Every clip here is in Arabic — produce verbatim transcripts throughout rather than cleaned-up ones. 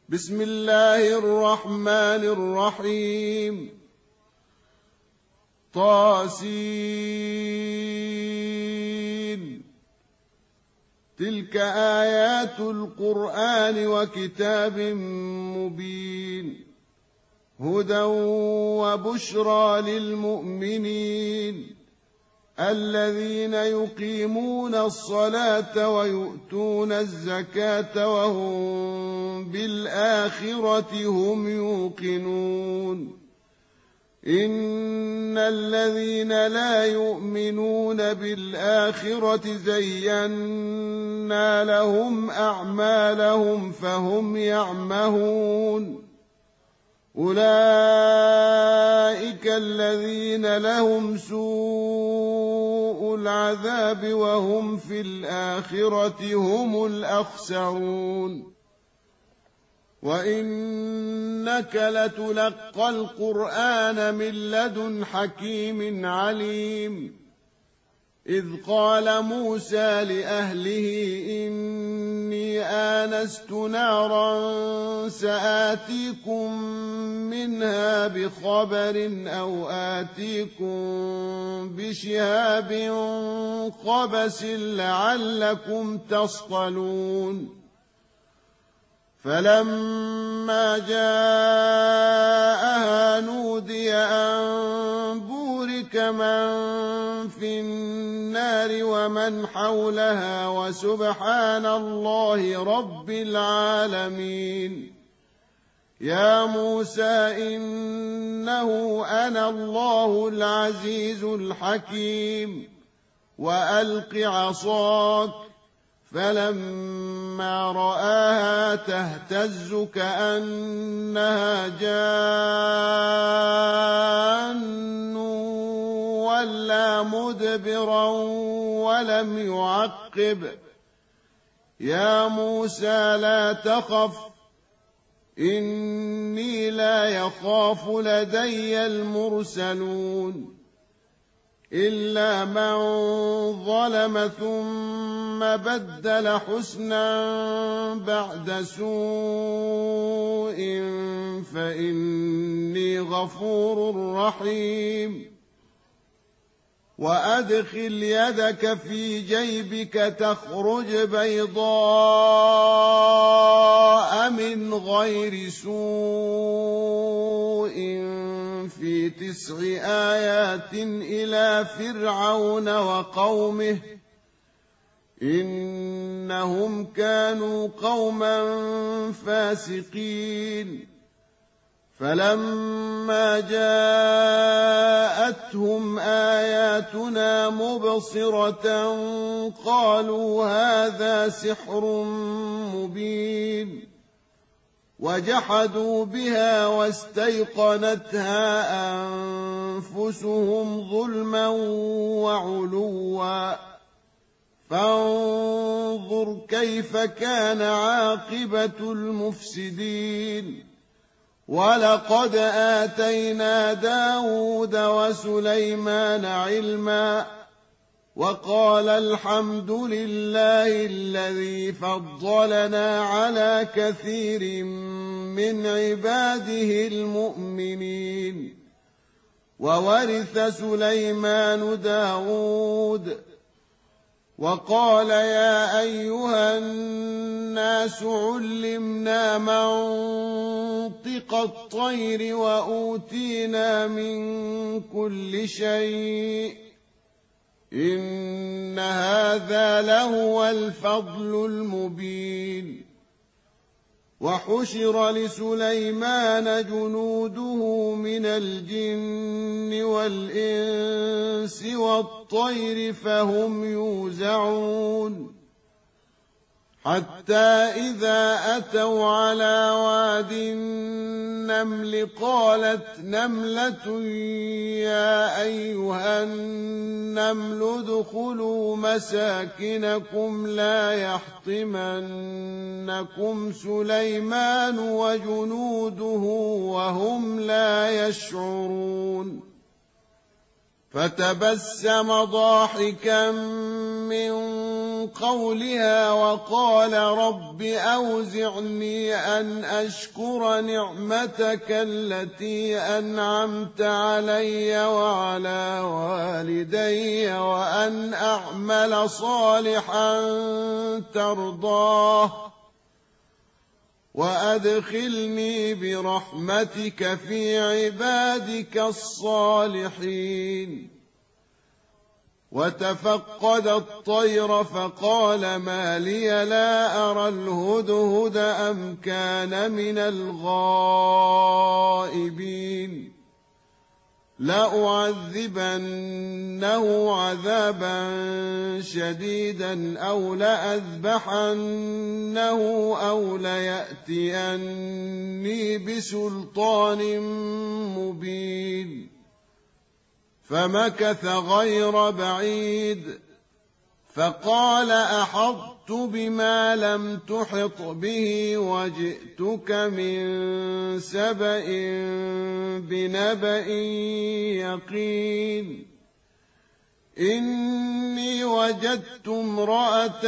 بسم الله الرحمن الرحيم. طاسين. تلك آيات القرآن وكتاب مبين، هدى وبشرى للمؤمنين الذين يقيمون الصلاة ويؤتون الزكاة وهم بالآخرة هم يوقنون. إن الذين لا يؤمنون بالآخرة زينا لهم أعمالهم فهم يعمهون. أولئك الذين لهم سوء العذاب وهم في الآخرة هم الأخسرون. وإنك لتلقى القرآن من لدن حكيم عليم. إذ قال موسى لأهله إني آنست نارا سآتيكم منها بخبر أو آتيكم بشهاب قبس لعلكم تصطلون. فلما جاءها نودي أن بورك من في النار ومن حولها وسبحان الله رب العالمين. يا موسى إنه أنا الله العزيز الحكيم وألق عصاك. فلما رآها تهتز كأنها جان ولا مدبرا ولم يعقب. يا موسى لا تخف إني لا يخاف لدي المرسلون إلا من ظلم ثم بدل حسنا بعد سوء فإني غفور رحيم. وأدخل يدك في جيبك تخرج بيضاء من غير سوء في تسع آيات إلى فرعون وقومه إنهم كانوا قوما فاسقين. فلما جاءتهم آياتنا مبصرة قالوا هذا سحر مبين. وجحدوا بها واستيقنتها أنفسهم ظلما وعلوا فانظر كيف كان عاقبة المفسدين. ولقد آتينا داود وسليمان علما وقال الحمد لله الذي فضلنا على كثير من عباده المؤمنين. وورث سليمان داود وقال يا أيها الناس علمنا منطق الطير وأوتينا من كل شيء إن هذا لهو الفضل المبين. وحشر لسليمان جنوده من الجن والإنس والطير فهم يوزعون. حتى إذا أتوا على واد النمل قالت نملة يا أيها النمل ادخلوا مساكنكم لا يحطمنكم سليمان وجنوده وهم لا يشعرون. فتبسم ضاحكا من قولها وقال رب أوزعني أن أشكر نعمتك التي أنعمت علي وعلى والدي وأن أعمل صالحا ترضاه وأدخلني برحمتك في عبادك الصالحين. وتفقد الطير فقال ما لي لا أرى الهدهد أم كان من الغائبين لأعذبنه عذابا شديدا أو لأذبحنه أو ليأتيني بسلطان مبين. فمكث غير بعيد فقال أحطت بما لم تحط به وجئتك من سبأ بنبأ يقين. إني وجدت امرأة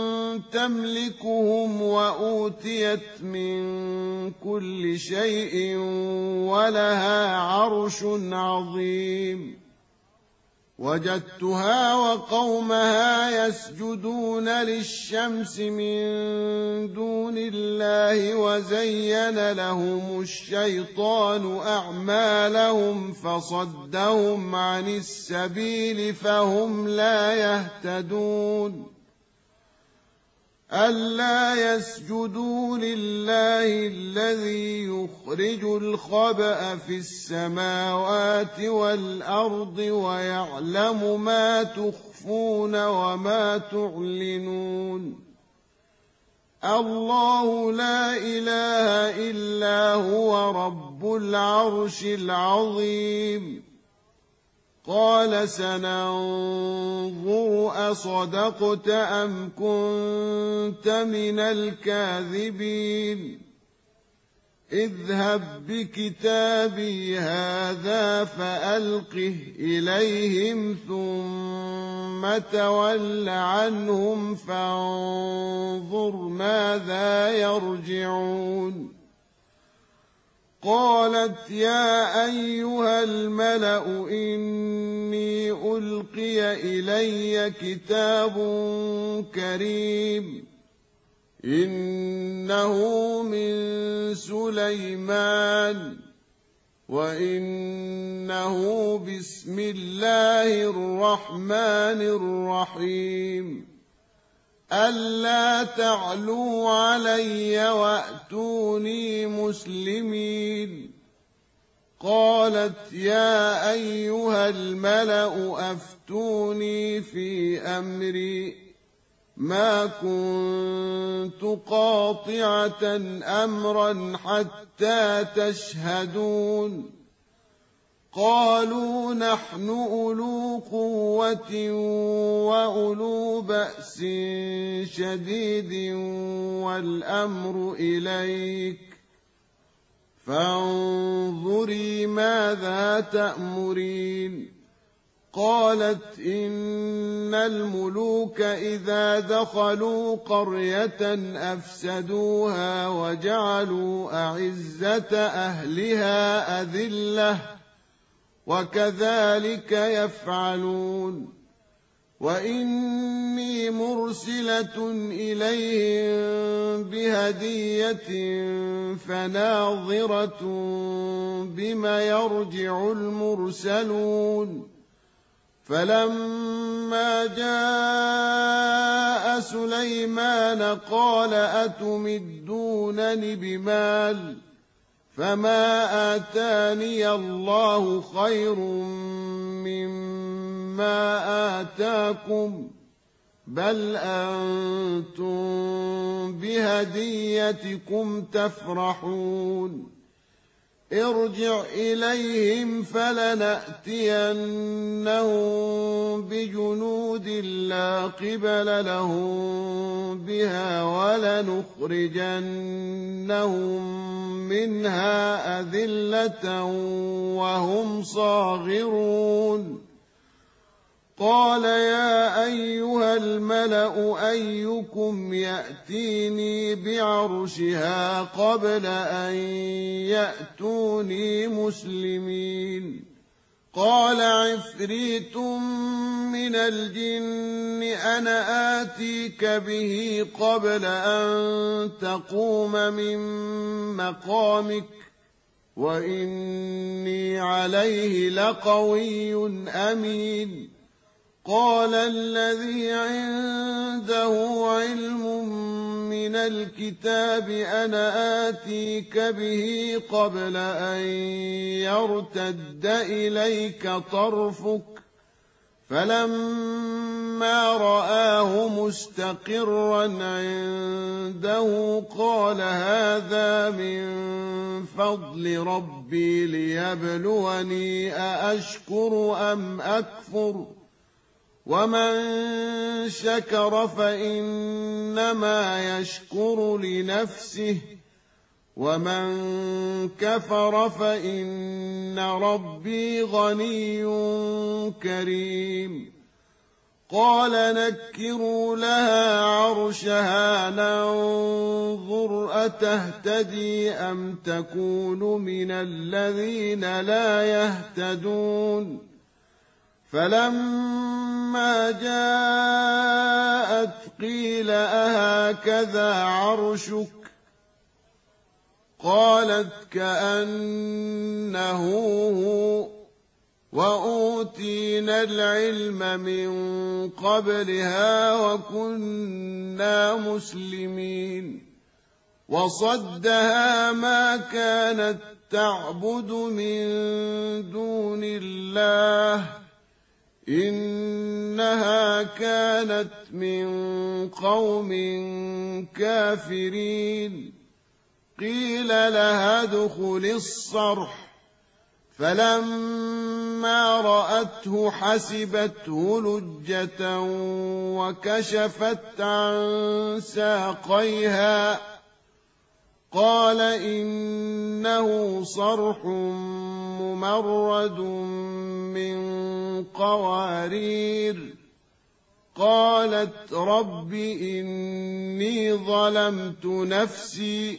تملكهم وأوتيت من كل شيء ولها عرش عظيم. وجدتها وقومها يسجدون للشمس من دون الله وزين لهم الشيطان أعمالهم فصدهم عن السبيل فهم لا يهتدون. ألا يسجدوا لله الذي يخرج الخبأ في السماوات والأرض ويعلم ما تخفون وما تعلنون. الله لا إله إلا هو رب العرش العظيم. قال سننظر أصدقت أم كنت من الكاذبين. اذهب بكتابي هذا فألقه إليهم ثم تول عنهم فانظر ماذا يرجعون. قالت يا أيها الملأ إني ألقي إلي كتاب كريم إنه من سليمان وإنه بسم الله الرحمن الرحيم. ألا تعلوا علي وأتوني مسلمين. قالت يا أيها الملأ أفتوني في أمري ما كنت قاطعة أمرا حتى تشهدون. قالوا نحن أولو قوة وأولو بأس شديد والأمر إليك فانظري ماذا تأمرين. قالت إن الملوك إذا دخلوا قرية أفسدوها وجعلوا أعزة أهلها أذلة وكذلك يفعلون. وإني مرسلة إليهم بهدية فناظرة بما يرجع المرسلون. فلما جاء سليمان قال أتمدونني بمال فما آتاني الله خير مما آتاكم بل أنتم بهديتكم تفرحون. ارجع إليهم فلنأتينهم بجنود لا قبل لهم بها ولنخرجنهم منها أذلة وهم صاغرون. قال يا أيها الملأ أيكم يأتيني بعرشها قبل أن يأتوني مسلمين قال عفريت من الجن أنا آتيك به قبل أن تقوم من مقامك وإني عليه لقوي أمين قال الذي عنده علم من الكتاب أنا آتيك به قبل أن يرتد إليك طرفك فلما رآه مستقرا عنده قال هذا من فضل ربي ليبلوني أأشكر أم أكفر ومن شكر فإنما يشكر لنفسه ومن كفر فإن ربي غني كريم قال نكروا لها عرشها ننظر أتهتدي أم تكون من الذين لا يهتدون فلما جاءت قيل أهكذا عرشك قالت كأنه هو وأوتينا العلم من قبلها وكنا مسلمين وصدها ما كانت تعبد من دون الله إنها كانت من قوم كافرين قيل لها ادخل الصرح فلما رأته حسبته لجة وكشفت عن ساقيها قال إنه صرح ممرد من قوارير قالت رب إني ظلمت نفسي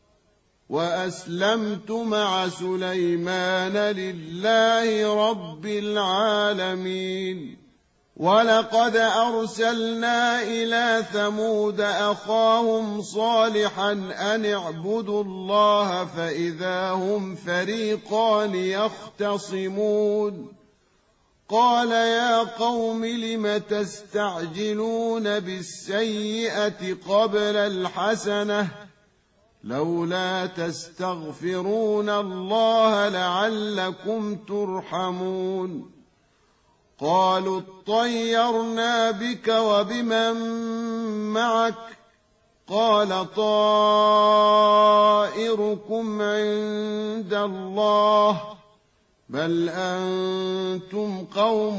وأسلمت مع سليمان لله رب العالمين ولقد أرسلنا إلى ثمود أخاهم صالحا أن اعبدوا الله فإذا هم فريقان يختصمون قال يا قوم لم تستعجلون بالسيئة قبل الحسنة لولا تستغفرون الله لعلكم ترحمون قالوا اطيرنا بك وبمن معك قال طائركم عند الله بل أنتم قوم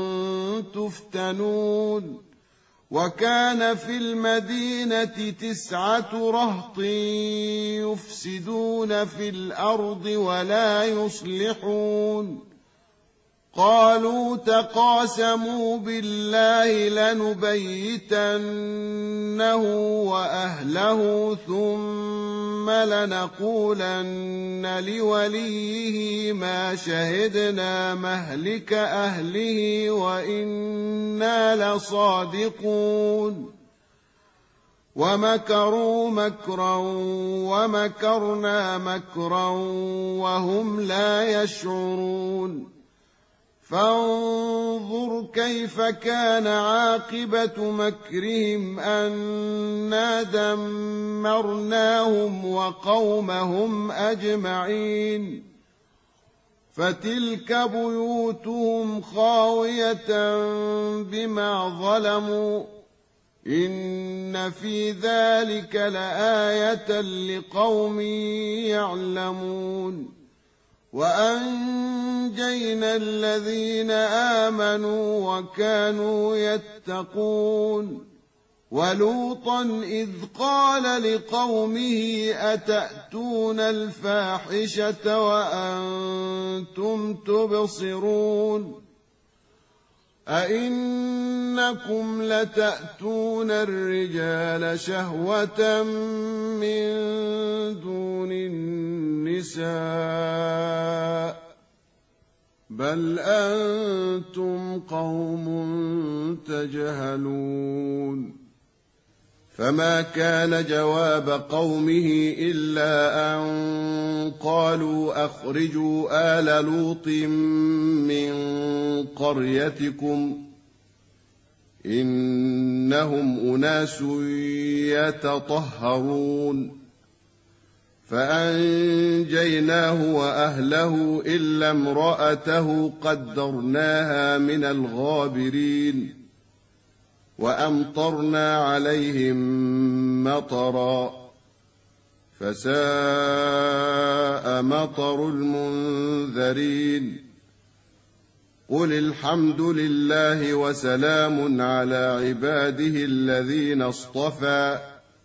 تفتنون وكان في المدينة تسعة رهط يفسدون في الأرض ولا يصلحون قالوا تقاسموا بالله لنبيتنه وأهله ثم لنقولن لوليه ما شهدنا مهلك أهله وإنا لصادقون ومكروا مكرا ومكرنا مكرا وهم لا يشعرون فانظر كيف كان عاقبة مكرهم أنا دمرناهم وقومهم أجمعين فتلك بيوتهم خاوية بما ظلموا إن في ذلك لآية لقوم يعلمون وأنجينا الذين آمنوا وكانوا يتقون ولوطا إذ قال لقومه أتأتون الفاحشة وأنتم تبصرون أئنكم لتأتون الرجال شهوة من دون النساء بل أنتم قوم تجهلون فما كان جواب قومه إلا أن قالوا أخرجوا آل لوط من قريتكم إنهم أناس يتطهرون فأنجيناه وأهله إلا امرأته قدرناها من الغابرين وأمطرنا عليهم مطرا فساء مطر المنذرين قل الحمد لله وسلام على عباده الذين اصطفى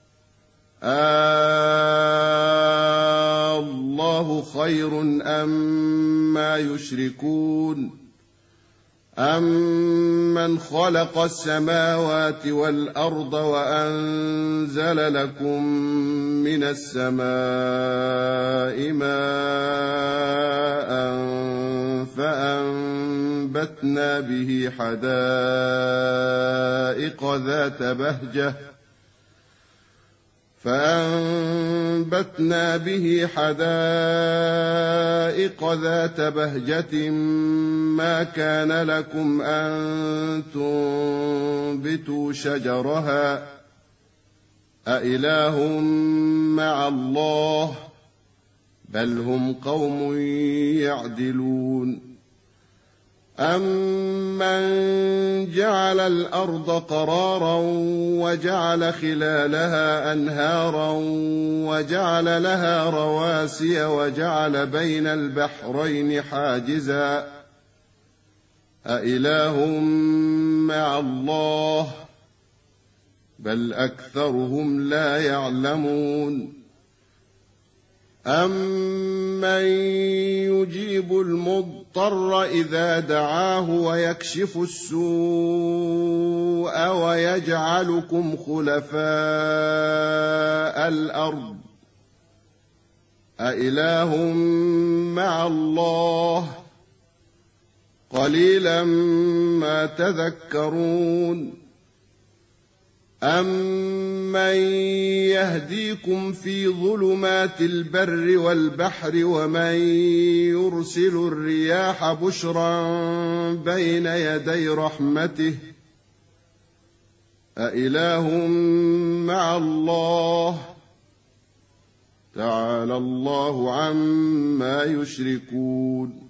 الله خير أما يشركون أمن خلق السماوات والأرض وأنزل لكم من السماء ماء فأنبتنا به حدائق ذات بهجة فأنبتنا به حدائق ذات بهجة ما كان لكم أن تنبتوا شجرها أإله مع الله بل هم قوم يعدلون أمن جعل الأرض قرارا وجعل خلالها أنهارا وجعل لها رواسي وجعل بين البحرين حاجزا أإله مع الله بل أكثرهم لا يعلمون أمن يجيب المضطر إذا دعاه ويكشف السوء ويجعلكم خلفاء الأرض أإله مع الله قليلا ما تذكرون أمن يهديكم في ظلمات البر والبحر ومن يرسل الرياح بشرا بين يدي رحمته أإله مع الله تعالى الله عما يشركون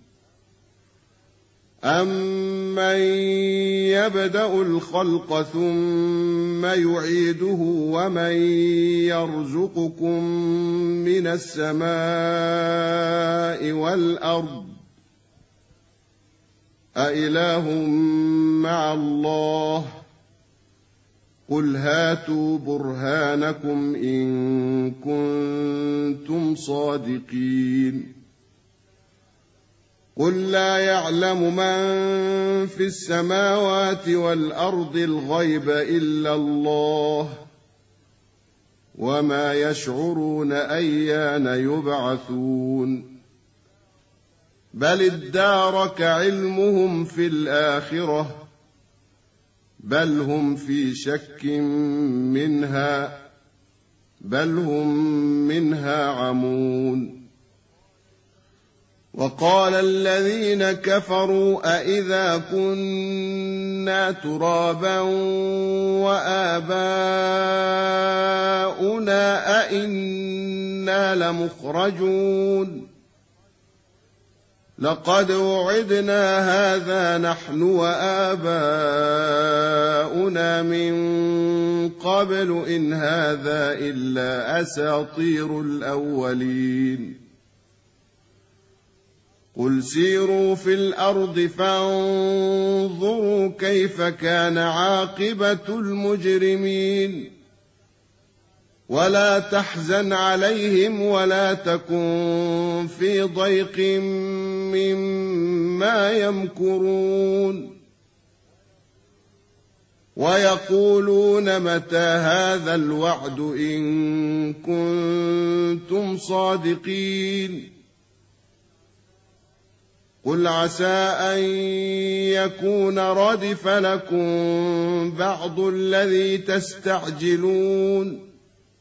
أمن يبدأ الخلق ثم يعيده ومن يرزقكم من السماء والأرض أإله مع الله قل هاتوا برهانكم إن كنتم صادقين قل لا يعلم من في السماوات والأرض الغيب إلا الله وما يشعرون أيان يبعثون بل ادارك علمهم في الآخرة بل هم في شك منها بل هم منها عمون وقال الذين كفروا أئذا كنا ترابا وآباؤنا أئنا لمخرجون لقد وعدنا هذا نحن وآباؤنا من قبل إن هذا إلا أساطير الأولين قل سيروا في الأرض فانظروا كيف كان عاقبة المجرمين ولا تحزن عليهم ولا تكن في ضيق مما يمكرون ويقولون متى هذا الوعد إن كنتم صادقين قل عسى أن يكون ردف لكم بعض الذي تستعجلون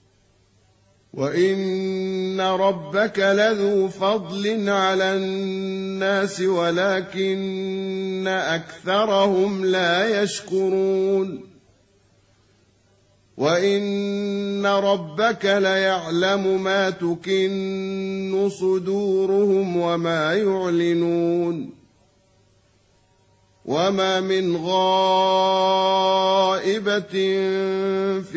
وإن ربك لذو فضل على الناس ولكن أكثرهم لا يشكرون وإن ربك ليعلم ما تكن صدورهم وما يعلنون وما من غائبة في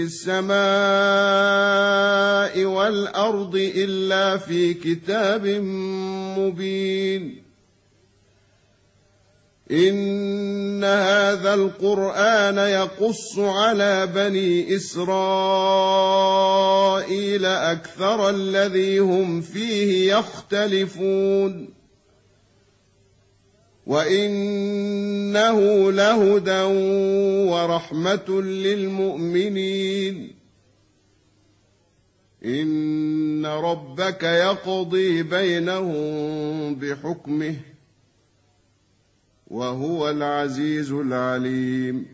السماء والأرض إلا في كتاب مبين إن هذا القرآن يقص على بني إسرائيل أكثر الذي هم فيه يختلفون وإنه لهدى ورحمة للمؤمنين إن ربك يقضي بينهم بحكمه وهو العزيز العليم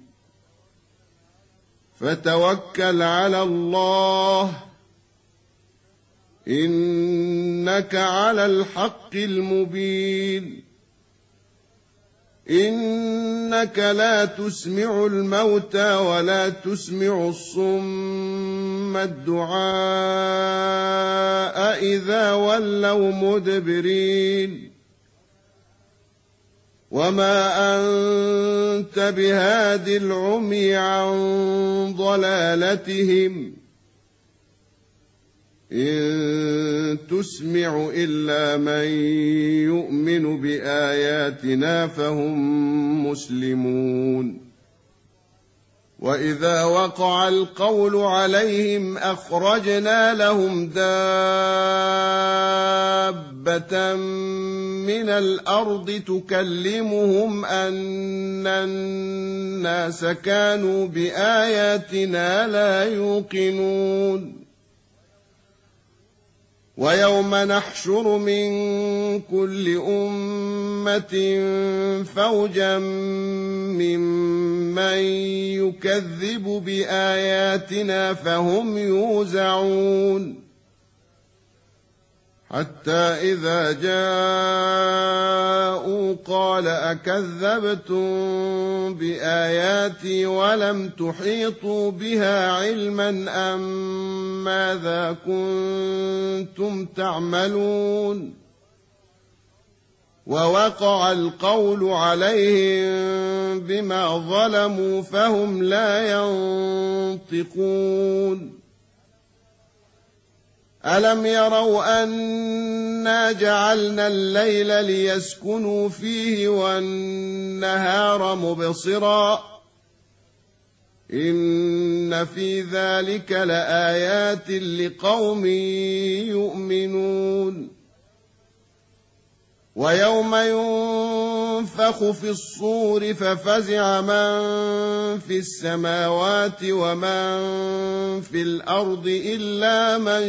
فتوكل على الله إنك على الحق المبين إنك لا تسمع الموتى ولا تسمع الصم الدعاء إذا ولوا مدبرين وما أنت بهاد العمي عن ضلالتهم إن تسمع إلا من يؤمن بآياتنا فهم مسلمون وإذا وقع القول عليهم أخرجنا لهم دابة من الأرض تكلمهم أن الناس كانوا بآياتنا لا يوقنون ويوم نحشر من كل أمة فوجا ممن يكذب بآياتنا فهم يوزعون حتى إذا جاءوا قال أكذبتم بآياتي ولم تحيطوا بها علما أم ماذا كنتم تعملون ووقع القول عليهم بما ظلموا فهم لا ينطقون ألم يروا أنا جعلنا الليل ليسكنوا فيه والنهار مبصرا إن في ذلك لآيات لقوم يؤمنون ويوم ينفخ في الصور ففزع من في السماوات ومن في الأرض إلا من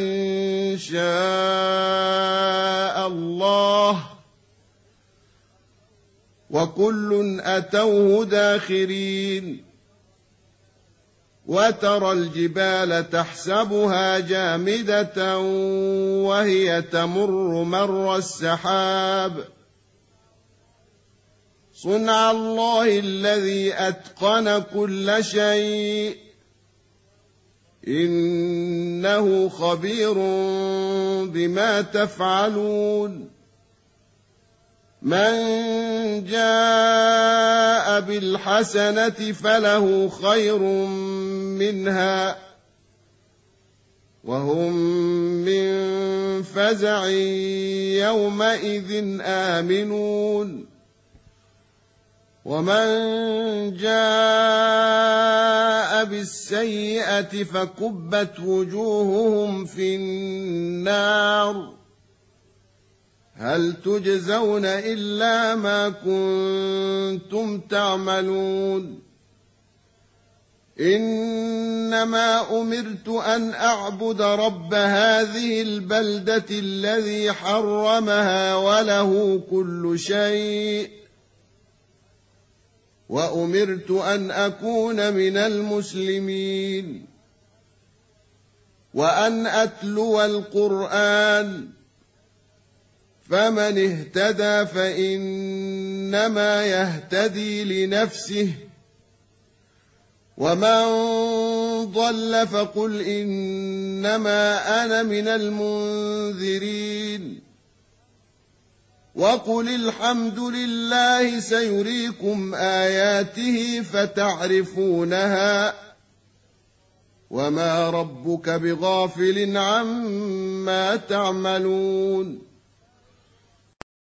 شاء الله وكل أتوه داخرين وترى الجبال تحسبها جامدة وهي تمر مر السحاب صنع الله الذي أتقن كل شيء إنه خبير بما تفعلون من جاء بالحسنة فله خير منها وهم من فزع يومئذ آمنون ومن جاء بالسيئة فكبت وجوههم في النار هل تجزون إلا ما كنتم تعملون إنما أمرت أن أعبد رب هذه البلدة الذي حرمها وله كل شيء وأمرت أن أكون من المسلمين وأن أتلو القرآن فمن اهتدى فإنما يهتدي لنفسه ومن ضل فقل إنما أنا من المنذرين وقل الحمد لله سيريكم آياته فتعرفونها وما ربك بغافل عما تعملون